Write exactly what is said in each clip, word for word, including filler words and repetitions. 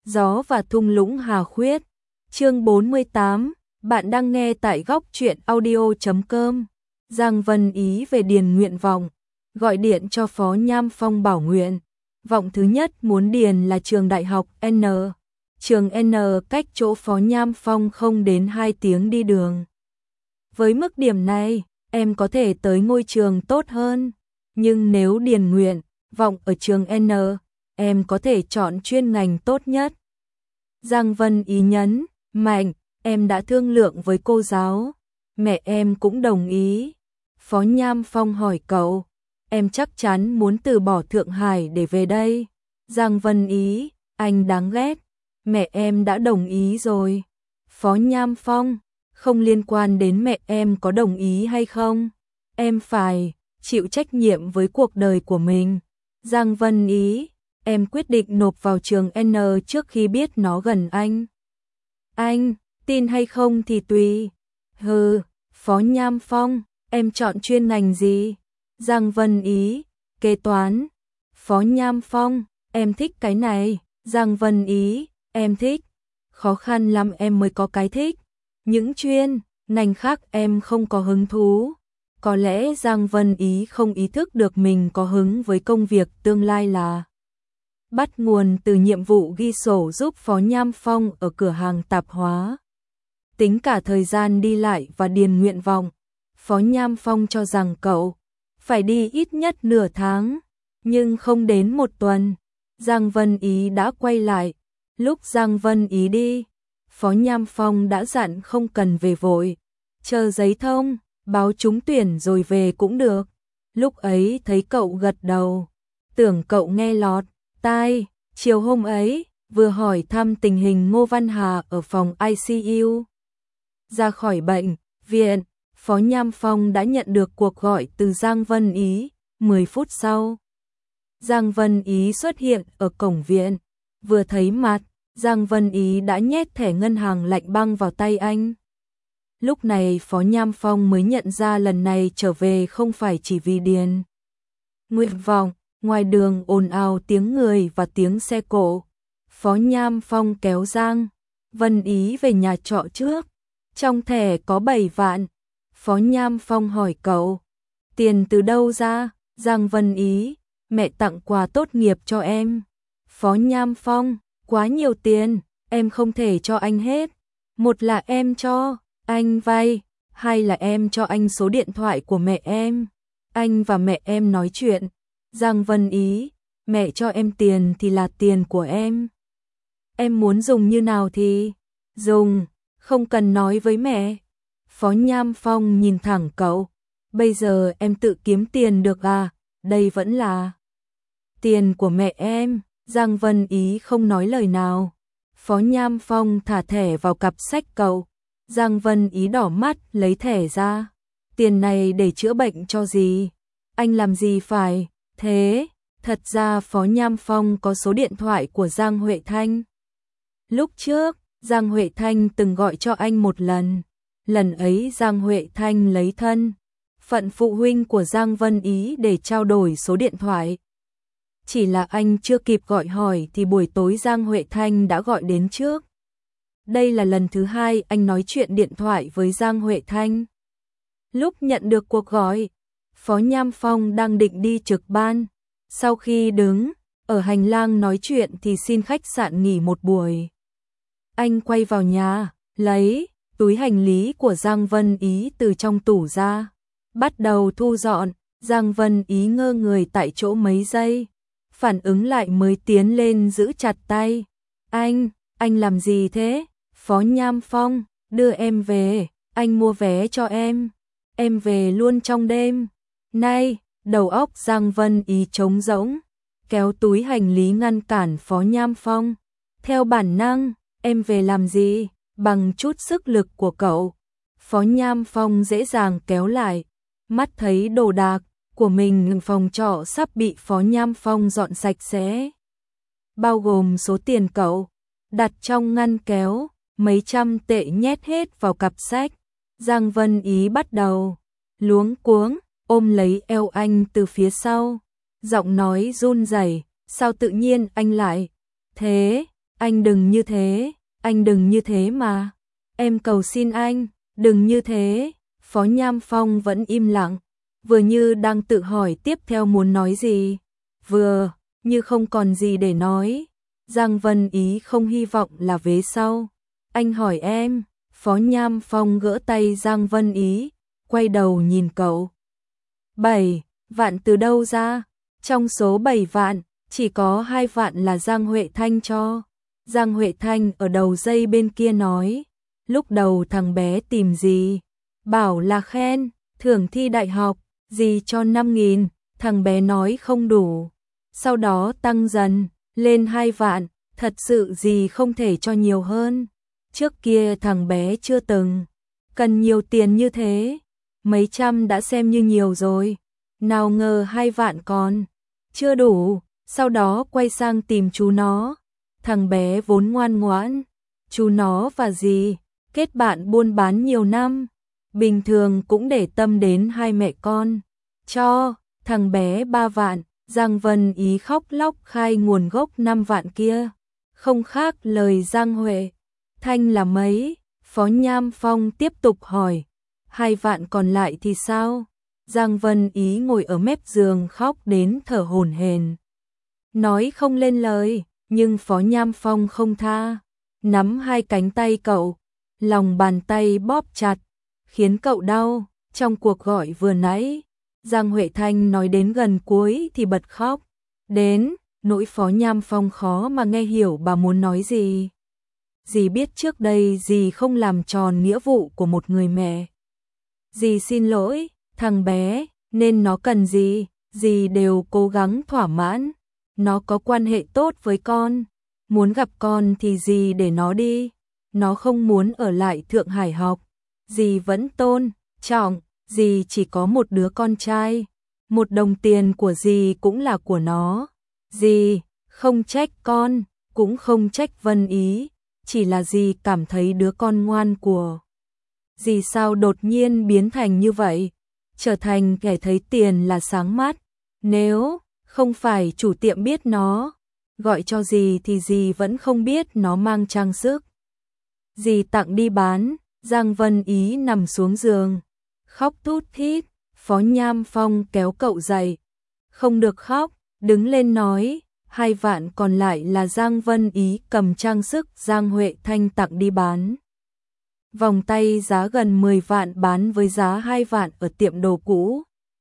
Gió và thung lũng Hà Khuyết. Chương bốn mươi tám, bạn đang nghe tại góc truyện audio chấm com. Giang Vân Ý về điền nguyện vọng, gọi điện cho Phó Nham Phong bảo nguyện. Vọng thứ nhất muốn điền là trường đại học N. Trường N cách chỗ Phó Nham Phong không đến hai tiếng đi đường. Với mức điểm này, em có thể tới ngôi trường tốt hơn. Nhưng nếu điền nguyện vọng ở trường N, em có thể chọn chuyên ngành tốt nhất. Giang Vân Ý nhấn mạnh, em đã thương lượng với cô giáo, mẹ em cũng đồng ý. Phó Nham Phong hỏi cậu, em chắc chắn muốn từ bỏ Thượng Hải để về đây. Giang Vân Ý, anh đáng ghét, mẹ em đã đồng ý rồi. Phó Nham Phong, không liên quan đến mẹ em có đồng ý hay không. Em phải chịu trách nhiệm với cuộc đời của mình. Giang Vân Ý, em quyết định nộp vào trường N trước khi biết nó gần anh. Anh, tin hay không thì tùy. Hừ, Phó Nham Phong, em chọn chuyên ngành gì? Giang Vân Ý, kế toán. Phó Nham Phong, em thích cái này. Giang Vân Ý, em thích. Khó khăn lắm em mới có cái thích. Những chuyên ngành khác em không có hứng thú. Có lẽ Giang Vân Ý không ý thức được mình có hứng với công việc tương lai là bắt nguồn từ nhiệm vụ ghi sổ giúp Phó Nham Phong ở cửa hàng tạp hóa. Tính cả thời gian đi lại và điền nguyện vọng, Phó Nham Phong cho rằng cậu phải đi ít nhất nửa tháng, nhưng không đến một tuần. Giang Vân Ý đã quay lại. Lúc Giang Vân Ý đi, Phó Nham Phong đã dặn không cần về vội, chờ giấy thông, báo trúng tuyển rồi về cũng được. Lúc ấy thấy cậu gật đầu, tưởng cậu nghe lọt tai. Chiều hôm ấy, vừa hỏi thăm tình hình Ngô Văn Hà ở phòng I C U. Ra khỏi bệnh viện, Phó Nham Phong đã nhận được cuộc gọi từ Giang Vân Ý. mười phút sau, Giang Vân Ý xuất hiện ở cổng viện. Vừa thấy mặt, Giang Vân Ý đã nhét thẻ ngân hàng lạnh băng vào tay anh. Lúc này Phó Nham Phong mới nhận ra lần này trở về không phải chỉ vì điền nguyện vọng. Ngoài đường ồn ào tiếng người và tiếng xe cộ. Phó Nham Phong kéo Giang Vân Ý về nhà trọ trước. Trong thẻ có bảy vạn. Phó Nham Phong hỏi cậu, tiền từ đâu ra? Giang Vân Ý, mẹ tặng quà tốt nghiệp cho em. Phó Nham Phong, quá nhiều tiền, em không thể cho anh hết. Một là em cho anh vay, hai là em cho anh số điện thoại của mẹ em. Anh và mẹ em nói chuyện. Giang Vân Ý, mẹ cho em tiền thì là tiền của em. Em muốn dùng như nào thì dùng, không cần nói với mẹ. Phó Nham Phong nhìn thẳng cậu, bây giờ em tự kiếm tiền được à, đây vẫn là tiền của mẹ em. Giang Vân Ý không nói lời nào. Phó Nham Phong thả thẻ vào cặp sách cậu. Giang Vân Ý đỏ mắt lấy thẻ ra. Tiền này để chữa bệnh cho gì? Anh làm gì phải thế? Thật ra Phó Nham Phong có số điện thoại của Giang Huệ Thanh. Lúc trước, Giang Huệ Thanh từng gọi cho anh một lần. Lần ấy Giang Huệ Thanh lấy thân phận phụ huynh của Giang Vân Ý để trao đổi số điện thoại. Chỉ là anh chưa kịp gọi hỏi thì buổi tối Giang Huệ Thanh đã gọi đến trước. Đây là lần thứ hai anh nói chuyện điện thoại với Giang Huệ Thanh. Lúc nhận được cuộc gọi, Phó Nham Phong đang định đi trực ban. Sau khi đứng ở hành lang nói chuyện thì xin khách sạn nghỉ một buổi. Anh quay vào nhà, lấy túi hành lý của Giang Vân Ý từ trong tủ ra, bắt đầu thu dọn. Giang Vân Ý ngơ người tại chỗ mấy giây, phản ứng lại mới tiến lên giữ chặt tay. Anh, anh làm gì thế? Phó Nham Phong, đưa em về, anh mua vé cho em. Em về luôn trong đêm. Này, đầu óc Giang Vân Ý trống rỗng, kéo túi hành lý ngăn cản Phó Nham Phong. Theo bản năng, em về làm gì? Bằng chút sức lực của cậu. Phó Nham Phong dễ dàng kéo lại, mắt thấy đồ đạc của mình phòng trọ sắp bị Phó Nham Phong dọn sạch sẽ. Bao gồm số tiền cậu đặt trong ngăn kéo, mấy trăm tệ nhét hết vào cặp sách. Giang Vân Ý bắt đầu luống cuống, ôm lấy eo anh từ phía sau. Giọng nói run rẩy, sao tự nhiên anh lại thế? Anh đừng như thế, anh đừng như thế mà. Em cầu xin anh, đừng như thế. Phó Nham Phong vẫn im lặng, vừa như đang tự hỏi tiếp theo muốn nói gì, vừa như không còn gì để nói. Giang Vân Ý không hy vọng là vế sau. Anh hỏi em. Phó Nham Phong gỡ tay Giang Vân Ý, quay đầu nhìn cậu. Bảy vạn từ đâu ra? Trong số bảy vạn, chỉ có hai vạn là Giang Huệ Thanh cho. Giang Huệ Thanh ở đầu dây bên kia nói, lúc đầu thằng bé tìm gì? Bảo là khen, thưởng thi đại học, gì cho năm nghìn, thằng bé nói không đủ. Sau đó tăng dần, lên hai vạn, thật sự gì không thể cho nhiều hơn. Trước kia thằng bé chưa từng cần nhiều tiền như thế, mấy trăm đã xem như nhiều rồi. Nào ngờ hai vạn còn chưa đủ, sau đó quay sang tìm chú nó. Thằng bé vốn ngoan ngoãn, chú nó và dì kết bạn buôn bán nhiều năm, bình thường cũng để tâm đến hai mẹ con. Cho thằng bé ba vạn, Giang Vân Ý khóc lóc khai nguồn gốc năm vạn kia, không khác lời Giang Huệ Thanh là mấy. Phó Nham Phong tiếp tục hỏi, hai vạn còn lại thì sao? Giang Vân Ý ngồi ở mép giường khóc đến thở hổn hển, nói không lên lời, nhưng Phó Nham Phong không tha, nắm hai cánh tay cậu, lòng bàn tay bóp chặt, khiến cậu đau. Trong cuộc gọi vừa nãy, Giang Huệ Thanh nói đến gần cuối thì bật khóc, đến nỗi Phó Nham Phong khó mà nghe hiểu bà muốn nói gì. Dì biết trước đây dì không làm tròn nghĩa vụ của một người mẹ. Dì xin lỗi, thằng bé, nên nó cần gì, dì đều cố gắng thỏa mãn. Nó có quan hệ tốt với con, muốn gặp con thì dì để nó đi. Nó không muốn ở lại Thượng Hải học, dì vẫn tôn trọng. Dì chỉ có một đứa con trai, một đồng tiền của dì cũng là của nó. Dì không trách con, cũng không trách Vân Ý, chỉ là dì cảm thấy đứa con ngoan của dì sao đột nhiên biến thành như vậy, trở thành kẻ thấy tiền là sáng mắt. Nếu không phải chủ tiệm biết nó gọi cho dì thì dì vẫn không biết nó mang trang sức. Dì tặng đi bán. Giang Vân Ý nằm xuống giường, khóc thút thít. Phó Nham Phong kéo cậu dậy, không được khóc, đứng lên nói, hai vạn còn lại là Giang Vân Ý cầm trang sức Giang Huệ Thanh tặng đi bán. Vòng tay giá gần mười vạn bán với giá hai vạn ở tiệm đồ cũ.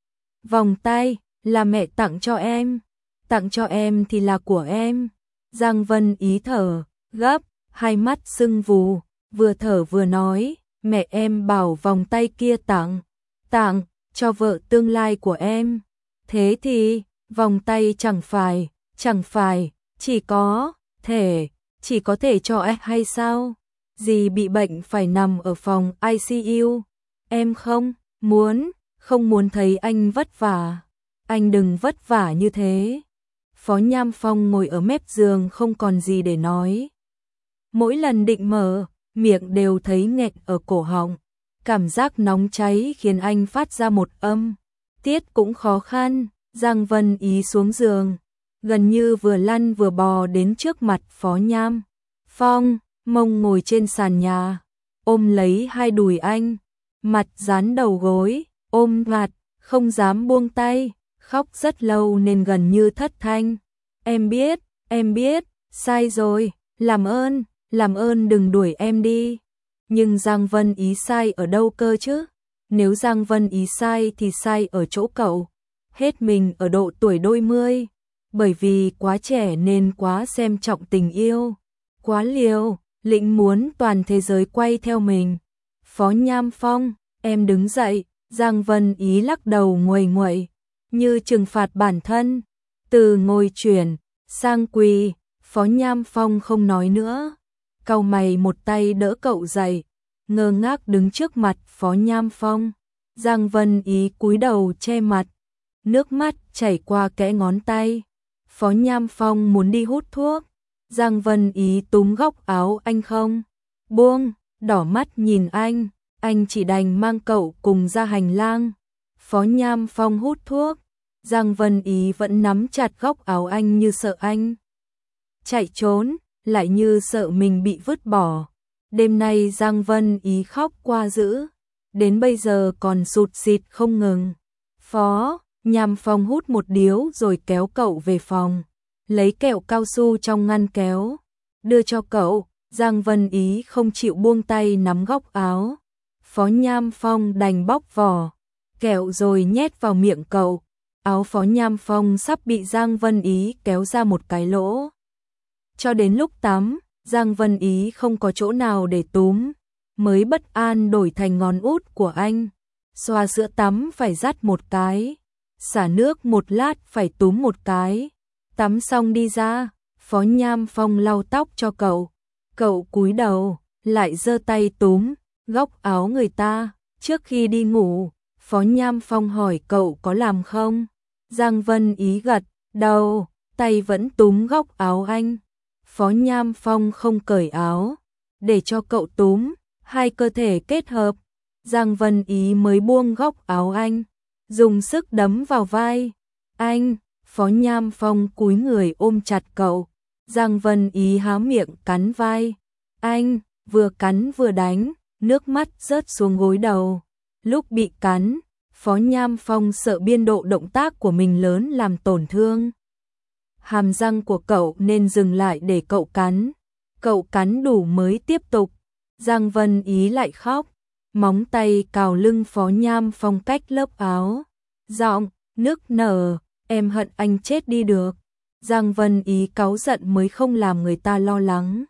Vòng tay là mẹ tặng cho em, tặng cho em thì là của em. Giang Vân Ý thở gấp, hai mắt sưng vù, vừa thở vừa nói, mẹ em bảo vòng tay kia tặng, tặng cho vợ tương lai của em. Thế thì, vòng tay chẳng phải, chẳng phải, chỉ có thể, chỉ có thể cho em hay sao? Dì bị bệnh phải nằm ở phòng i xê u. Em không muốn, không muốn thấy anh vất vả. Anh đừng vất vả như thế. Phó Nham Phong ngồi ở mép giường không còn gì để nói. Mỗi lần định mở, miệng đều thấy nghẹn ở cổ họng. Cảm giác nóng cháy khiến anh phát ra một âm tiết cũng khó khăn. Giang Vân Ý xuống giường, gần như vừa lăn vừa bò đến trước mặt Phó Nham Phong, mông ngồi trên sàn nhà, ôm lấy hai đùi anh, mặt dán đầu gối, ôm mặt, không dám buông tay, khóc rất lâu nên gần như thất thanh. Em biết, em biết, sai rồi, làm ơn, làm ơn đừng đuổi em đi. Nhưng Giang Vân Ý sai ở đâu cơ chứ? Nếu Giang Vân Ý sai thì sai ở chỗ cậu. Hết mình ở độ tuổi đôi mươi, bởi vì quá trẻ nên quá xem trọng tình yêu, quá liều lĩnh muốn toàn thế giới quay theo mình. Phó Nham Phong, em đứng dậy. Giang Vân Ý lắc đầu nguầy nguậy, như trừng phạt bản thân. Từ ngồi chuyển sang quỳ, Phó Nham Phong không nói nữa, cau mày một tay đỡ cậu dậy, ngơ ngác đứng trước mặt Phó Nham Phong. Giang Vân Ý cúi đầu che mặt, nước mắt chảy qua kẽ ngón tay. Phó Nham Phong muốn đi hút thuốc. Giang Vân Ý túm góc áo anh không buông, đỏ mắt nhìn anh. Anh chỉ đành mang cậu cùng ra hành lang. Phó Nham Phong hút thuốc, Giang Vân Ý vẫn nắm chặt góc áo anh như sợ anh chạy trốn. lại như sợ mình bị vứt bỏ. Đêm nay Giang Vân Ý khóc qua dữ, đến bây giờ còn sụt sịt không ngừng. Phó Nham Phong hút một điếu rồi kéo cậu về phòng, lấy kẹo cao su trong ngăn kéo, đưa cho cậu. Giang Vân Ý không chịu buông tay nắm góc áo. Phó Nham Phong đành bóc vỏ kẹo rồi nhét vào miệng cậu. Áo Phó Nham Phong sắp bị Giang Vân Ý kéo ra một cái lỗ. Cho đến lúc tắm, Giang Vân Ý không có chỗ nào để túm, mới bất an đổi thành ngón út của anh. Xoa sữa tắm phải dắt một cái, xả nước một lát phải túm một cái. Tắm xong đi ra, Phó Nham Phong lau tóc cho cậu. Cậu cúi đầu, lại giơ tay túm góc áo người ta. Trước khi đi ngủ, Phó Nham Phong hỏi cậu có làm không? Giang Vân Ý gật đầu, tay vẫn túm góc áo anh. Phó Nham Phong không cởi áo, để cho cậu túm, hai cơ thể kết hợp. Giang Vân Ý mới buông góc áo anh, dùng sức đấm vào vai anh. Phó Nham Phong cúi người ôm chặt cậu. Giang Vân Ý há miệng cắn vai anh, vừa cắn vừa đánh, nước mắt rớt xuống gối đầu. Lúc bị cắn, Phó Nham Phong sợ biên độ động tác của mình lớn làm tổn thương hàm răng của cậu nên dừng lại để cậu cắn. Cậu cắn đủ mới tiếp tục. Giang Vân Ý lại khóc, móng tay cào lưng Phó Nham Phong cách lớp áo. Giọng nức nở, em hận anh chết đi được. Giang Vân Ý cáu giận mới không làm người ta lo lắng.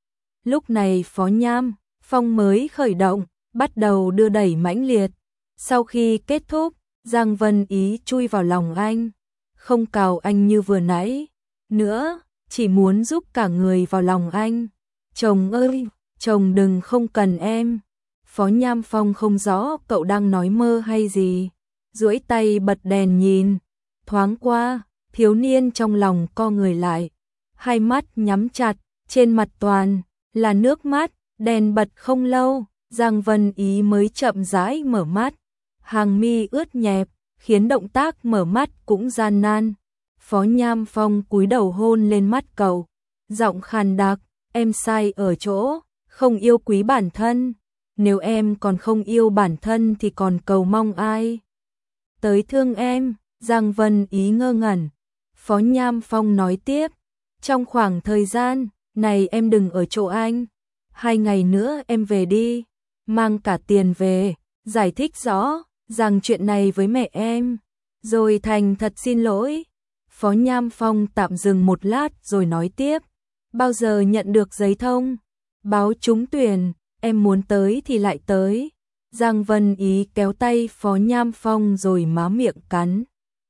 Lúc này Phó Nham Phong mới khởi động, bắt đầu đưa đẩy mãnh liệt. Sau khi kết thúc, Giang Vân Ý chui vào lòng anh, không cào anh như vừa nãy nữa, chỉ muốn giúp cả người vào lòng anh. Chồng ơi, chồng đừng, không cần em. Phó Nham Phong không rõ cậu đang nói mơ hay gì, duỗi tay bật đèn nhìn thoáng qua. Thiếu niên trong lòng co người lại, hai mắt nhắm chặt, trên mặt toàn là nước mắt. Đèn bật không lâu, Giang Vân Ý mới chậm rãi mở mắt, hàng mi ướt nhẹp, khiến động tác mở mắt cũng gian nan. Phó Nham Phong cúi đầu hôn lên mắt cậu, giọng khàn đặc, em sai ở chỗ không yêu quý bản thân. Nếu em còn không yêu bản thân thì còn cầu mong ai tới thương em? Giang Vân Ý ngơ ngẩn. Phó Nham Phong nói tiếp, trong khoảng thời gian này em đừng ở chỗ anh. Hai ngày nữa em về đi, mang cả tiền về, giải thích rõ rằng chuyện này với mẹ em, rồi thành thật xin lỗi. Phó Nham Phong tạm dừng một lát rồi nói tiếp, bao giờ nhận được giấy thông báo trúng tuyển, em muốn tới thì lại tới. Giang Vân Ý kéo tay Phó Nham Phong rồi má miệng cắn.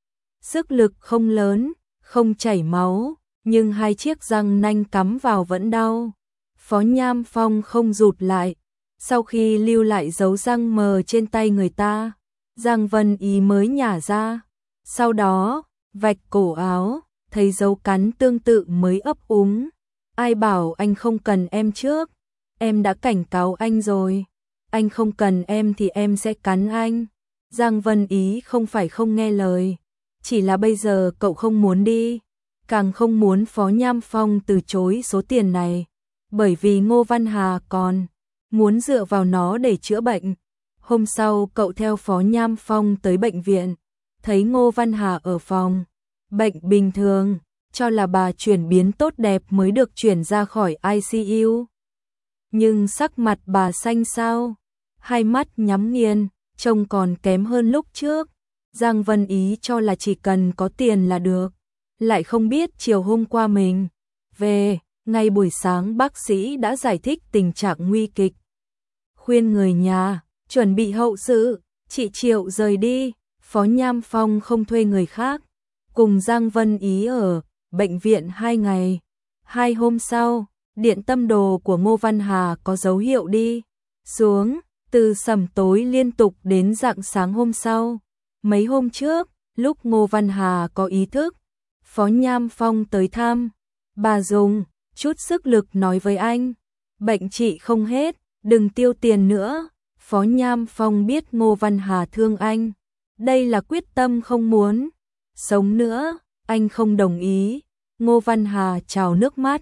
Sức lực không lớn, không chảy máu, nhưng hai chiếc răng nanh cắm vào vẫn đau. Phó Nham Phong không rụt lại. Sau khi lưu lại dấu răng mờ trên tay người ta, Giang Vân Ý mới nhả ra. Sau đó, vạch cổ áo, thấy dấu cắn tương tự mới ấp úng. Ai bảo anh không cần em trước? Em đã cảnh cáo anh rồi. Anh không cần em thì em sẽ cắn anh. Giang Vân Ý không phải không nghe lời, chỉ là bây giờ cậu không muốn đi, càng không muốn Phó Nham Phong từ chối số tiền này, bởi vì Ngô Văn Hà còn muốn dựa vào nó để chữa bệnh. Hôm sau cậu theo Phó Nham Phong tới bệnh viện, thấy Ngô Văn Hà ở phòng bệnh bình thường, cho là bà chuyển biến tốt đẹp mới được chuyển ra khỏi i xê u. Nhưng sắc mặt bà xanh xao, hai mắt nhắm nghiền, trông còn kém hơn lúc trước. Giang Vân Ý cho là chỉ cần có tiền là được, lại không biết chiều hôm qua mình về, ngay buổi sáng bác sĩ đã giải thích tình trạng nguy kịch, khuyên người nhà chuẩn bị hậu sự. Chị Triệu rời đi, Phó Nham Phong không thuê người khác, cùng Giang Vân Ý ở bệnh viện hai ngày. Hai hôm sau, điện tâm đồ của Ngô Văn Hà có dấu hiệu đi xuống, từ sẩm tối liên tục đến rạng sáng hôm sau. Mấy hôm trước, lúc Ngô Văn Hà có ý thức, Phó Nham Phong tới thăm, bà dùng chút sức lực nói với anh, bệnh trị không hết, đừng tiêu tiền nữa. Phó Nham Phong biết Ngô Văn Hà thương anh, đây là quyết tâm không muốn sống nữa, anh không đồng ý. Ngô Văn Hà trào nước mắt,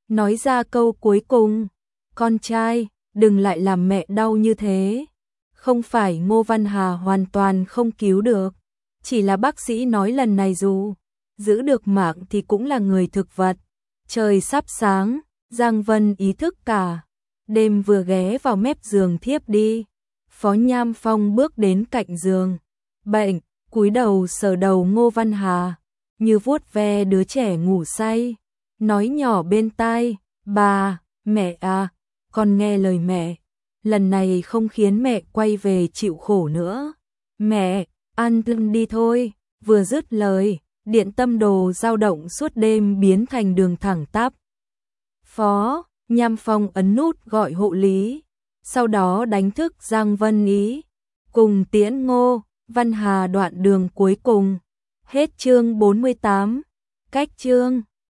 nói ra câu cuối cùng, con trai, đừng lại làm mẹ đau như thế. Không phải Ngô Văn Hà hoàn toàn không cứu được, chỉ là bác sĩ nói lần này dù giữ được mạng thì cũng là người thực vật. Trời sắp sáng, Giang Vân ý thức cả đêm vừa ghé vào mép giường thiếp đi. Phó Nham Phong bước đến cạnh giường bệnh, cúi đầu sờ đầu Ngô Văn Hà, như vuốt ve đứa trẻ ngủ say, nói nhỏ bên tai, bà, mẹ à, con nghe lời mẹ, lần này không khiến mẹ quay về chịu khổ nữa. Mẹ, ăn đi thôi. Vừa dứt lời, điện tâm đồ dao động suốt đêm biến thành đường thẳng tắp. Phó Nham Phong ấn nút gọi hộ lý, sau đó đánh thức Giang Vân Ý, cùng tiễn Ngô Văn Hà đoạn đường cuối cùng. Hết chương bốn mươi tám. Cách chương